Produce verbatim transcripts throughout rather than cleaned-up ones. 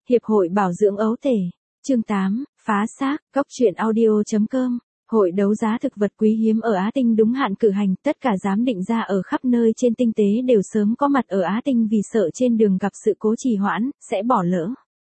Hiệp hội Bảo dưỡng ấu tể. Chương tám, phá xác, góc truyện audio.com. Hội đấu giá thực vật quý hiếm ở Á Tinh đúng hạn cử hành, tất cả giám định gia ở khắp nơi trên tinh tế đều sớm có mặt ở Á Tinh vì sợ trên đường gặp sự cố trì hoãn, sẽ bỏ lỡ.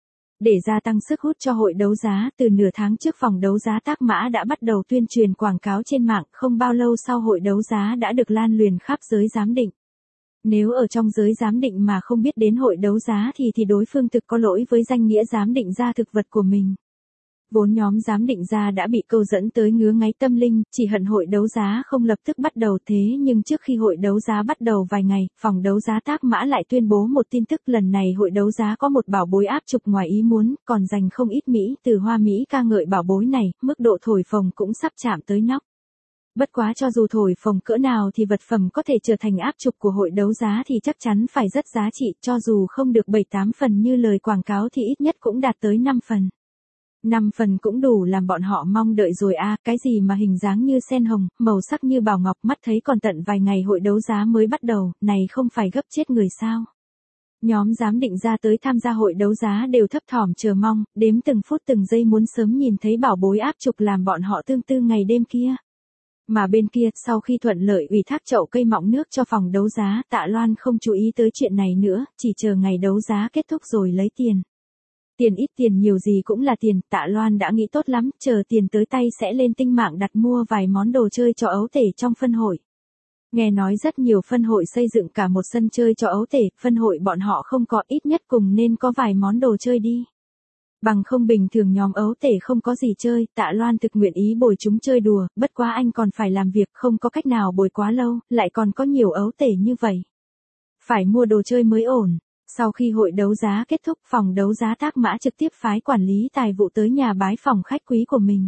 Để gia tăng sức hút cho hội đấu giá, từ nửa tháng trước phòng đấu giá Tác Mã đã bắt đầu tuyên truyền quảng cáo trên mạng, không bao lâu sau hội đấu giá đã được lan truyền khắp giới giám định. Nếu ở trong giới giám định mà không biết đến hội đấu giá thì thì đối phương thực có lỗi với danh nghĩa giám định gia thực vật của mình. Vốn nhóm giám định gia đã bị câu dẫn tới ngứa ngáy tâm linh, chỉ hận hội đấu giá không lập tức bắt đầu thế nhưng trước khi hội đấu giá bắt đầu vài ngày, phòng đấu giá Tác Mã lại tuyên bố một tin tức lần này hội đấu giá có một bảo bối áp trục ngoài ý muốn, còn dành không ít Mỹ từ Hoa Mỹ ca ngợi bảo bối này, mức độ thổi phồng cũng sắp chạm tới nóc. Bất quá cho dù thổi phồng cỡ nào thì vật phẩm có thể trở thành áp trục của hội đấu giá thì chắc chắn phải rất giá trị, cho dù không được bảy tám phần như lời quảng cáo thì ít nhất cũng đạt tới năm phần. năm phần cũng đủ làm bọn họ mong đợi rồi à, cái gì mà hình dáng như sen hồng, màu sắc như bảo ngọc, mắt thấy còn tận vài ngày hội đấu giá mới bắt đầu, này không phải gấp chết người sao. Nhóm giám định ra tới tham gia hội đấu giá đều thấp thỏm chờ mong, đếm từng phút từng giây muốn sớm nhìn thấy bảo bối áp trục làm bọn họ tương tư ngày đêm kia. Mà bên kia, sau khi thuận lợi ủy thác chậu cây mọng nước cho phòng đấu giá, Tạ Loan không chú ý tới chuyện này nữa, chỉ chờ ngày đấu giá kết thúc rồi lấy tiền. Tiền ít tiền nhiều gì cũng là tiền, Tạ Loan đã nghĩ tốt lắm, chờ tiền tới tay sẽ lên tinh mạng đặt mua vài món đồ chơi cho ấu tể trong phân hội. Nghe nói rất nhiều phân hội xây dựng cả một sân chơi cho ấu tể, phân hội bọn họ không có, ít nhất cùng nên có vài món đồ chơi đi. Bằng không bình thường nhóm ấu tể không có gì chơi, Tạ Loan thực nguyện ý bồi chúng chơi đùa, bất quá anh còn phải làm việc, không có cách nào bồi quá lâu, lại còn có nhiều ấu tể như vậy. Phải mua đồ chơi mới ổn. Sau khi hội đấu giá kết thúc, phòng đấu giá Tác Mã trực tiếp phái quản lý tài vụ tới nhà bái phòng khách quý của mình.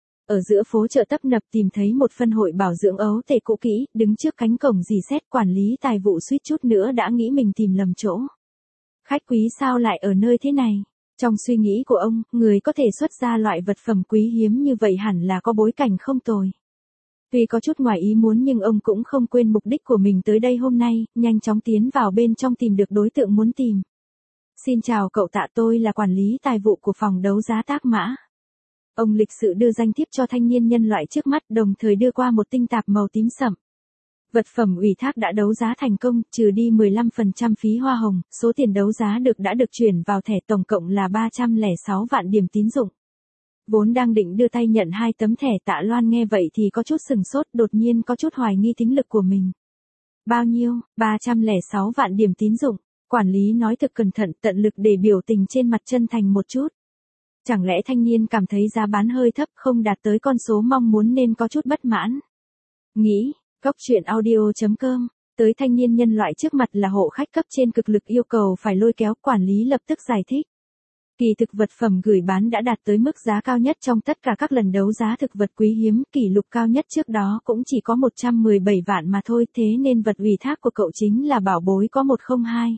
Ở giữa phố chợ tấp nập tìm thấy một phân hội bảo dưỡng ấu tể cũ kỹ, đứng trước cánh cổng dì xét, quản lý tài vụ suýt chút nữa đã nghĩ mình tìm lầm chỗ. Khách quý sao lại ở nơi thế này? Trong suy nghĩ của ông, người có thể xuất ra loại vật phẩm quý hiếm như vậy hẳn là có bối cảnh không tồi. Tuy có chút ngoài ý muốn nhưng ông cũng không quên mục đích của mình tới đây hôm nay, nhanh chóng tiến vào bên trong tìm được đối tượng muốn tìm. Xin chào cậu Tạ, tôi là quản lý tài vụ của phòng đấu giá Tác Mã. Ông lịch sự đưa danh thiếp cho thanh niên nhân loại trước mắt, đồng thời đưa qua một tinh tạp màu tím sậm. Vật phẩm ủy thác đã đấu giá thành công, trừ đi mười lăm phần trăm phí hoa hồng, số tiền đấu giá được đã được chuyển vào thẻ, tổng cộng là ba trăm lẻ sáu vạn điểm tín dụng. Vốn đang định đưa tay nhận hai tấm thẻ, Tạ Loan nghe vậy thì có chút sừng sốt, đột nhiên có chút hoài nghi tính lực của mình. Bao nhiêu? ba trăm lẻ sáu vạn điểm tín dụng. Quản lý nói thực cẩn thận, tận lực để biểu tình trên mặt chân thành một chút. Chẳng lẽ thanh niên cảm thấy giá bán hơi thấp, không đạt tới con số mong muốn nên có chút bất mãn. Nghĩ, góc truyện audio.com, tới thanh niên nhân loại trước mặt là hộ khách cấp trên cực lực yêu cầu phải lôi kéo, quản lý lập tức giải thích. Kỳ thực vật phẩm gửi bán đã đạt tới mức giá cao nhất trong tất cả các lần đấu giá thực vật quý hiếm, kỷ lục cao nhất trước đó cũng chỉ có một trăm mười bảy vạn mà thôi, thế nên vật ủy thác của cậu chính là bảo bối có một không hai.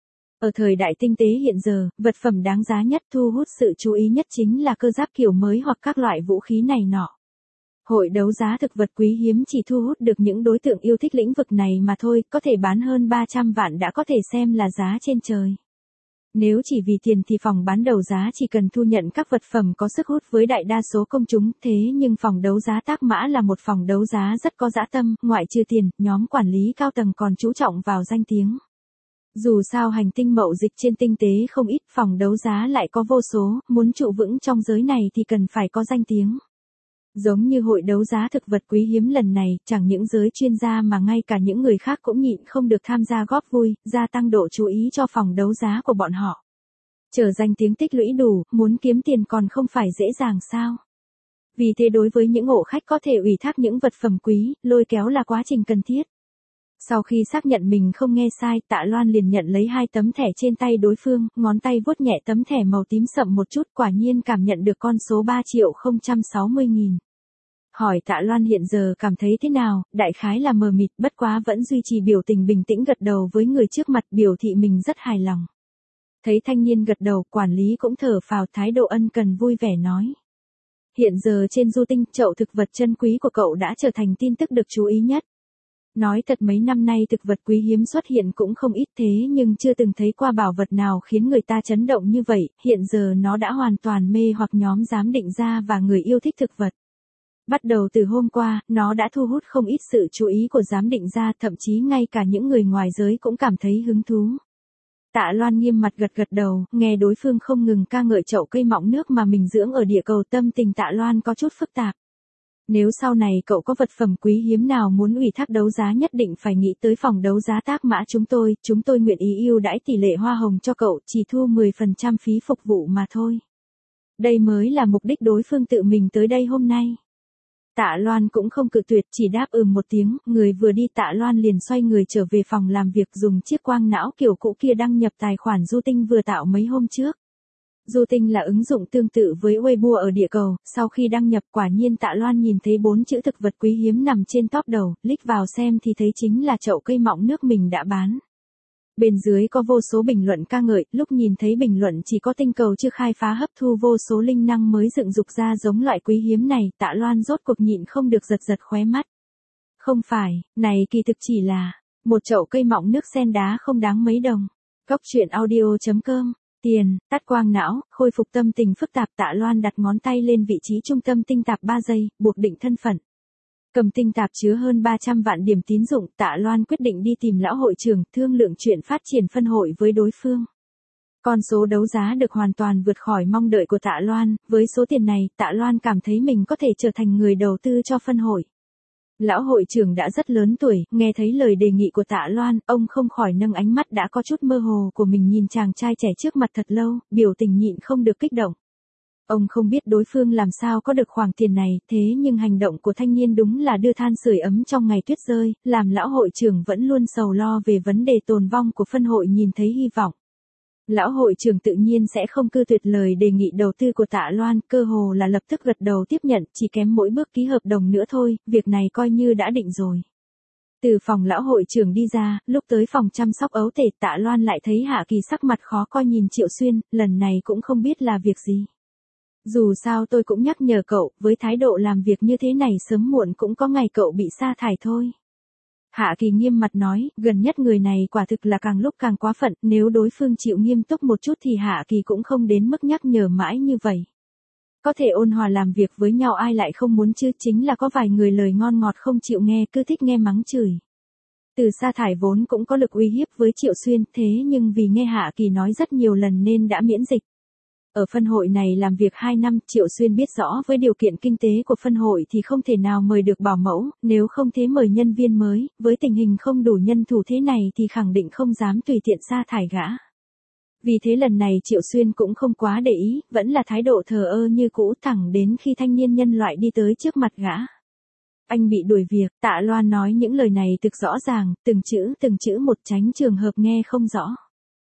Ở thời đại tinh tế hiện giờ, vật phẩm đáng giá nhất thu hút sự chú ý nhất chính là cơ giáp kiểu mới hoặc các loại vũ khí này nọ. Hội đấu giá thực vật quý hiếm chỉ thu hút được những đối tượng yêu thích lĩnh vực này mà thôi, có thể bán hơn ba trăm vạn đã có thể xem là giá trên trời. Nếu chỉ vì tiền thì phòng bán đấu giá chỉ cần thu nhận các vật phẩm có sức hút với đại đa số công chúng, thế nhưng phòng đấu giá Tác Mã là một phòng đấu giá rất có dã tâm, ngoại trừ tiền, nhóm quản lý cao tầng còn chú trọng vào danh tiếng. Dù sao hành tinh mậu dịch trên tinh tế không ít, phòng đấu giá lại có vô số, muốn trụ vững trong giới này thì cần phải có danh tiếng. Giống như hội đấu giá thực vật quý hiếm lần này, chẳng những giới chuyên gia mà ngay cả những người khác cũng nhịn không được tham gia góp vui, gia tăng độ chú ý cho phòng đấu giá của bọn họ. Chờ danh tiếng tích lũy đủ, muốn kiếm tiền còn không phải dễ dàng sao. Vì thế đối với những hộ khách có thể ủy thác những vật phẩm quý, lôi kéo là quá trình cần thiết. Sau khi xác nhận mình không nghe sai, Tạ Loan liền nhận lấy hai tấm thẻ trên tay đối phương, ngón tay vuốt nhẹ tấm thẻ màu tím sậm một chút, quả nhiên cảm nhận được con số ba triệu không trăm sáu mươi nghìn. Hỏi Tạ Loan hiện giờ cảm thấy thế nào, đại khái là mờ mịt, bất quá vẫn duy trì biểu tình bình tĩnh gật đầu với người trước mặt, biểu thị mình rất hài lòng. Thấy thanh niên gật đầu, quản lý cũng thở phào, thái độ ân cần vui vẻ nói. Hiện giờ trên du tinh, chậu thực vật chân quý của cậu đã trở thành tin tức được chú ý nhất. Nói thật mấy năm nay thực vật quý hiếm xuất hiện cũng không ít thế nhưng chưa từng thấy qua bảo vật nào khiến người ta chấn động như vậy, hiện giờ nó đã hoàn toàn mê hoặc nhóm giám định gia và người yêu thích thực vật. Bắt đầu từ hôm qua, nó đã thu hút không ít sự chú ý của giám định gia, thậm chí ngay cả những người ngoài giới cũng cảm thấy hứng thú. Tạ Loan nghiêm mặt gật gật đầu, nghe đối phương không ngừng ca ngợi chậu cây mọng nước mà mình dưỡng ở địa cầu, tâm tình Tạ Loan có chút phức tạp. Nếu sau này cậu có vật phẩm quý hiếm nào muốn ủy thác đấu giá nhất định phải nghĩ tới phòng đấu giá Tác Mã chúng tôi, chúng tôi nguyện ý ưu đãi tỷ lệ hoa hồng cho cậu, chỉ thu mười phần trăm phí phục vụ mà thôi. Đây mới là mục đích đối phương tự mình tới đây hôm nay. Tạ Loan cũng không cự tuyệt, chỉ đáp ừm một tiếng, người vừa đi Tạ Loan liền xoay người trở về phòng làm việc, dùng chiếc quang não kiểu cũ kia đăng nhập tài khoản Du Tinh vừa tạo mấy hôm trước. Du Tinh là ứng dụng tương tự với Weibo ở địa cầu, sau khi đăng nhập quả nhiên Tạ Loan nhìn thấy bốn chữ thực vật quý hiếm nằm trên top đầu, click vào xem thì thấy chính là chậu cây mọng nước mình đã bán. Bên dưới có vô số bình luận ca ngợi, lúc nhìn thấy bình luận chỉ có tinh cầu chưa khai phá hấp thu vô số linh năng mới dựng dục ra giống loại quý hiếm này, Tạ Loan rốt cuộc nhịn không được giật giật khóe mắt. Không phải, này kỳ thực chỉ là một chậu cây mọng nước sen đá không đáng mấy đồng. Cốc truyện audio chấm com. Tiền, tắt quang não, khôi phục tâm tình phức tạp. Tạ Loan đặt ngón tay lên vị trí trung tâm tinh tạp ba giây, buộc định thân phận. Cầm tinh tạp chứa hơn ba trăm vạn điểm tín dụng, Tạ Loan quyết định đi tìm lão hội trưởng, thương lượng chuyện phát triển phân hội với đối phương. Con số đấu giá được hoàn toàn vượt khỏi mong đợi của Tạ Loan, với số tiền này, Tạ Loan cảm thấy mình có thể trở thành người đầu tư cho phân hội. Lão hội trưởng đã rất lớn tuổi, nghe thấy lời đề nghị của Tạ Loan, ông không khỏi nâng ánh mắt đã có chút mơ hồ của mình nhìn chàng trai trẻ trước mặt thật lâu, biểu tình nhịn không được kích động. Ông không biết đối phương làm sao có được khoản tiền này, thế nhưng hành động của thanh niên đúng là đưa than sưởi ấm trong ngày tuyết rơi, làm lão hội trưởng vẫn luôn sầu lo về vấn đề tồn vong của phân hội nhìn thấy hy vọng. Lão hội trưởng tự nhiên sẽ không cự tuyệt lời đề nghị đầu tư của Tạ Loan, cơ hồ là lập tức gật đầu tiếp nhận, chỉ kém mỗi bước ký hợp đồng nữa thôi, việc này coi như đã định rồi. Từ phòng lão hội trưởng đi ra, lúc tới phòng chăm sóc ấu tể, Tạ Loan lại thấy Hạ Kỳ sắc mặt khó coi nhìn Triệu Xuyên, lần này cũng không biết là việc gì. Dù sao tôi cũng nhắc nhở cậu, với thái độ làm việc như thế này sớm muộn cũng có ngày cậu bị sa thải thôi. Hạ Kỳ nghiêm mặt nói, gần nhất người này quả thực là càng lúc càng quá phận, nếu đối phương chịu nghiêm túc một chút thì Hạ Kỳ cũng không đến mức nhắc nhở mãi như vậy. Có thể ôn hòa làm việc với nhau ai lại không muốn chứ, chính là có vài người lời ngon ngọt không chịu nghe, cứ thích nghe mắng chửi. Từ sa thải vốn cũng có lực uy hiếp với Triệu Xuyên, thế nhưng vì nghe Hạ Kỳ nói rất nhiều lần nên đã miễn dịch. Ở phân hội này làm việc hai năm, Triệu Xuyên biết rõ với điều kiện kinh tế của phân hội thì không thể nào mời được bảo mẫu, nếu không thế mời nhân viên mới, với tình hình không đủ nhân thủ thế này thì khẳng định không dám tùy tiện sa thải gã. Vì thế lần này Triệu Xuyên cũng không quá để ý, vẫn là thái độ thờ ơ như cũ thẳng đến khi thanh niên nhân loại đi tới trước mặt gã. Anh bị đuổi việc, Tạ Loan nói những lời này thực rõ ràng, từng chữ từng chữ một, tránh trường hợp nghe không rõ.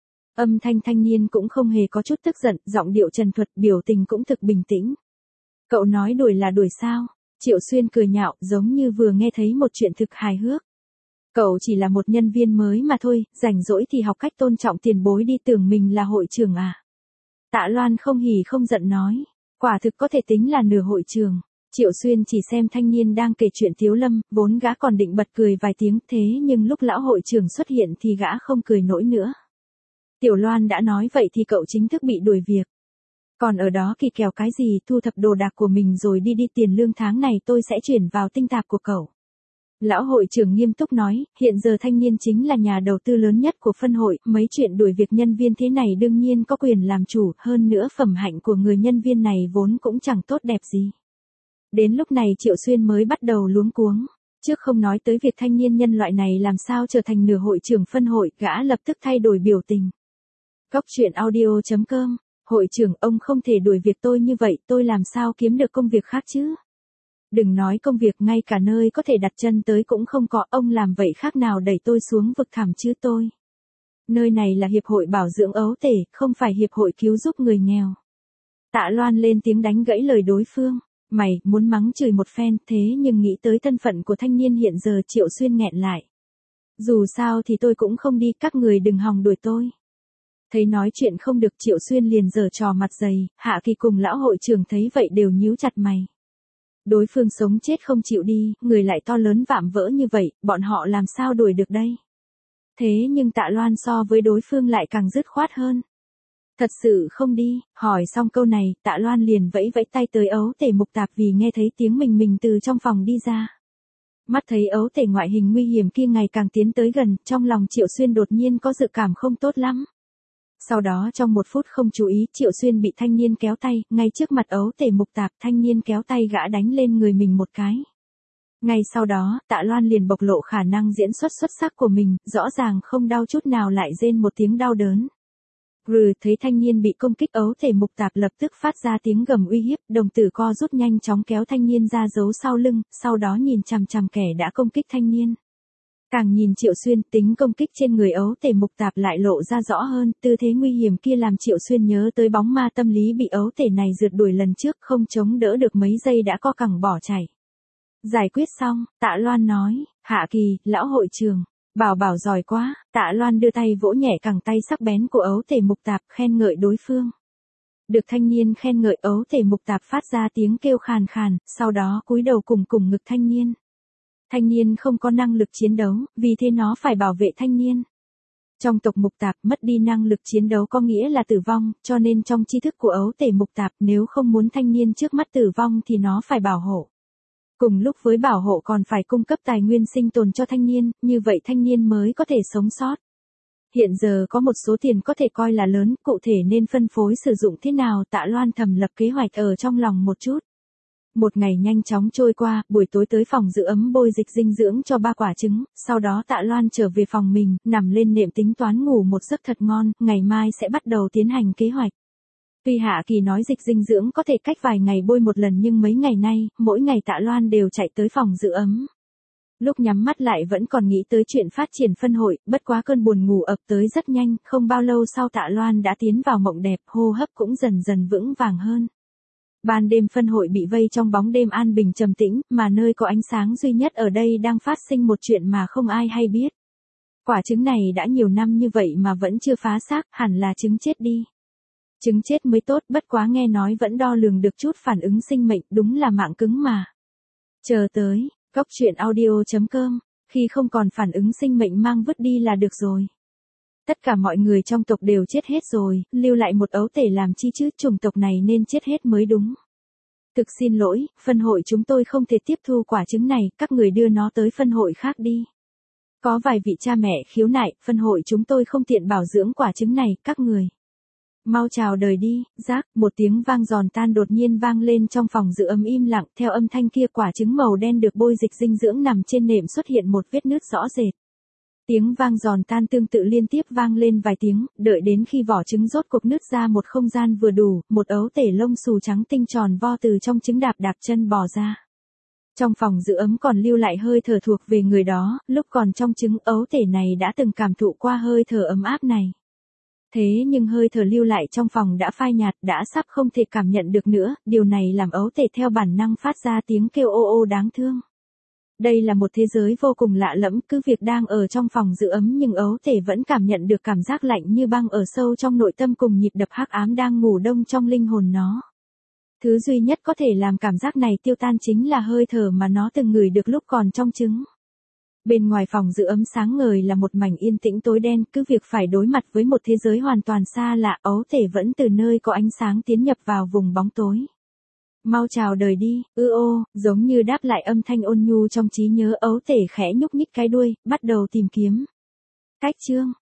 Âm thanh thanh niên cũng không hề có chút tức giận, giọng điệu trần thuật, biểu tình cũng thực bình tĩnh. Cậu nói đuổi là đuổi sao? Triệu Xuyên cười nhạo, giống như vừa nghe thấy một chuyện thực hài hước. Cậu chỉ là một nhân viên mới mà thôi, rảnh rỗi thì học cách tôn trọng tiền bối đi, tưởng mình là hội trưởng à? Tạ Loan không hỉ không giận nói, quả thực có thể tính là nửa hội trưởng. Triệu Xuyên chỉ xem thanh niên đang kể chuyện Tiếu Lâm, vốn gã còn định bật cười vài tiếng, thế nhưng lúc lão hội trưởng xuất hiện thì gã không cười nổi nữa. Tiểu Loan đã nói vậy thì cậu chính thức bị đuổi việc. Còn ở đó kỳ kèo cái gì, thu thập đồ đạc của mình rồi đi đi, tiền lương tháng này tôi sẽ chuyển vào tinh tạp của cậu. Lão hội trưởng nghiêm túc nói, hiện giờ thanh niên chính là nhà đầu tư lớn nhất của phân hội, mấy chuyện đuổi việc nhân viên thế này đương nhiên có quyền làm chủ, hơn nữa phẩm hạnh của người nhân viên này vốn cũng chẳng tốt đẹp gì. Đến lúc này Triệu Xuyên mới bắt đầu luống cuống. Trước không nói tới việc thanh niên nhân loại này làm sao trở thành nửa hội trưởng phân hội, gã lập tức thay đổi biểu tình. Cốc truyện audio chấm com, hội trưởng, ông không thể đuổi việc tôi như vậy, tôi làm sao kiếm được công việc khác chứ? Đừng nói công việc, ngay cả nơi có thể đặt chân tới cũng không có, ông làm vậy khác nào đẩy tôi xuống vực thẳm chứ tôi. Nơi này là hiệp hội bảo dưỡng ấu tể, không phải hiệp hội cứu giúp người nghèo. Tạ Loan lên tiếng đánh gãy lời đối phương. Mày, muốn mắng chửi một phen, thế nhưng nghĩ tới thân phận của thanh niên hiện giờ, Triệu Xuyên nghẹn lại. Dù sao thì tôi cũng không đi, các người đừng hòng đuổi tôi. Thấy nói chuyện không được, Triệu Xuyên liền giở trò mặt dày, Hạ Kỳ cùng lão hội trưởng thấy vậy đều nhíu chặt mày. Đối phương sống chết không chịu đi, người lại to lớn vạm vỡ như vậy, bọn họ làm sao đuổi được đây? Thế nhưng Tạ Loan so với đối phương lại càng dứt khoát hơn. Thật sự không đi, hỏi xong câu này, Tạ Loan liền vẫy vẫy tay tới ấu tể Mục Tạp vì nghe thấy tiếng mình mình từ trong phòng đi ra. Mắt thấy ấu tể ngoại hình nguy hiểm kia ngày càng tiến tới gần, trong lòng Triệu Xuyên đột nhiên có dự cảm không tốt lắm. Sau đó trong một phút không chú ý, Triệu Xuyên bị thanh niên kéo tay, ngay trước mặt ấu tể Mục Tạp, thanh niên kéo tay gã đánh lên người mình một cái. Ngay sau đó, Tạ Loan liền bộc lộ khả năng diễn xuất xuất sắc của mình, rõ ràng không đau chút nào lại rên một tiếng đau đớn. Rừ, thấy thanh niên bị công kích, ấu thể Mục Tạp lập tức phát ra tiếng gầm uy hiếp, đồng tử co rút nhanh chóng kéo thanh niên ra giấu sau lưng, sau đó nhìn chằm chằm kẻ đã công kích thanh niên. Càng nhìn Triệu Xuyên, tính công kích trên người ấu tể Mục Tạp lại lộ ra rõ hơn, tư thế nguy hiểm kia làm Triệu Xuyên nhớ tới bóng ma tâm lý bị ấu tể này rượt đuổi lần trước, không chống đỡ được mấy giây đã co cẳng bỏ chạy. Giải quyết xong, Tạ Loan nói, Hạ Kỳ, lão hội trường, bảo bảo giỏi quá, Tạ Loan đưa tay vỗ nhẹ cẳng tay sắc bén của ấu tể Mục Tạp, khen ngợi đối phương. Được thanh niên khen ngợi, ấu tể Mục Tạp phát ra tiếng kêu khàn khàn, sau đó cúi đầu cùng cùng ngực thanh niên. Thanh niên không có năng lực chiến đấu, vì thế nó phải bảo vệ thanh niên. Trong tộc Mục Tạp, mất đi năng lực chiến đấu có nghĩa là tử vong, cho nên trong tri thức của ấu tể Mục Tạp, nếu không muốn thanh niên trước mắt tử vong thì nó phải bảo hộ. Cùng lúc với bảo hộ còn phải cung cấp tài nguyên sinh tồn cho thanh niên, như vậy thanh niên mới có thể sống sót. Hiện giờ có một số tiền có thể coi là lớn, cụ thể nên phân phối sử dụng thế nào, Tạ Loan thầm lập kế hoạch ở trong lòng một chút. Một ngày nhanh chóng trôi qua, buổi tối tới phòng giữ ấm bôi dịch dinh dưỡng cho ba quả trứng, sau đó Tạ Loan trở về phòng mình, nằm lên nệm tính toán ngủ một giấc thật ngon, ngày mai sẽ bắt đầu tiến hành kế hoạch. Tuy Hạ Kỳ nói dịch dinh dưỡng có thể cách vài ngày bôi một lần nhưng mấy ngày nay, mỗi ngày Tạ Loan đều chạy tới phòng giữ ấm. Lúc nhắm mắt lại vẫn còn nghĩ tới chuyện phát triển phân hội, bất quá cơn buồn ngủ ập tới rất nhanh, không bao lâu sau Tạ Loan đã tiến vào mộng đẹp, hô hấp cũng dần dần vững vàng hơn. Ban đêm phân hội bị vây trong bóng đêm an bình trầm tĩnh, mà nơi có ánh sáng duy nhất ở đây đang phát sinh một chuyện mà không ai hay biết. Quả trứng này đã nhiều năm như vậy mà vẫn chưa phá xác, hẳn là trứng chết đi. Trứng chết mới tốt, bất quá nghe nói vẫn đo lường được chút phản ứng sinh mệnh, đúng là mạng cứng mà. Chờ tới, cốc truyện audio chấm com, khi không còn phản ứng sinh mệnh mang vứt đi là được rồi. Tất cả mọi người trong tộc đều chết hết rồi, lưu lại một ấu tể làm chi chứ, chủng tộc này nên chết hết mới đúng. Thực xin lỗi, phân hội chúng tôi không thể tiếp thu quả trứng này, các người đưa nó tới phân hội khác đi. Có vài vị cha mẹ khiếu nại, phân hội chúng tôi không tiện bảo dưỡng quả trứng này, các người. Mau chào đời đi, rác, một tiếng vang giòn tan đột nhiên vang lên trong phòng giữ ấm im lặng, theo âm thanh kia quả trứng màu đen được bôi dịch dinh dưỡng nằm trên nệm xuất hiện một vết nứt rõ rệt. Tiếng vang giòn tan tương tự liên tiếp vang lên vài tiếng, đợi đến khi vỏ trứng rốt cuộc nứt ra một không gian vừa đủ, một ấu tể lông xù trắng tinh tròn vo từ trong trứng đạp đạp chân bò ra. Trong phòng giữ ấm còn lưu lại hơi thở thuộc về người đó, lúc còn trong trứng ấu tể này đã từng cảm thụ qua hơi thở ấm áp này. Thế nhưng hơi thở lưu lại trong phòng đã phai nhạt, đã sắp không thể cảm nhận được nữa, điều này làm ấu tể theo bản năng phát ra tiếng kêu ô ô đáng thương. Đây là một thế giới vô cùng lạ lẫm, cứ việc đang ở trong phòng giữ ấm nhưng ấu tể vẫn cảm nhận được cảm giác lạnh như băng ở sâu trong nội tâm cùng nhịp đập hắc ám đang ngủ đông trong linh hồn nó. Thứ duy nhất có thể làm cảm giác này tiêu tan chính là hơi thở mà nó từng ngửi được lúc còn trong trứng. Bên ngoài phòng giữ ấm sáng ngời là một mảnh yên tĩnh tối đen, cứ việc phải đối mặt với một thế giới hoàn toàn xa lạ, ấu tể vẫn từ nơi có ánh sáng tiến nhập vào vùng bóng tối. Mau chào đời đi, ư ô, giống như đáp lại âm thanh ôn nhu trong trí nhớ, ấu tể khẽ nhúc nhích cái đuôi, bắt đầu tìm kiếm. Cách chương,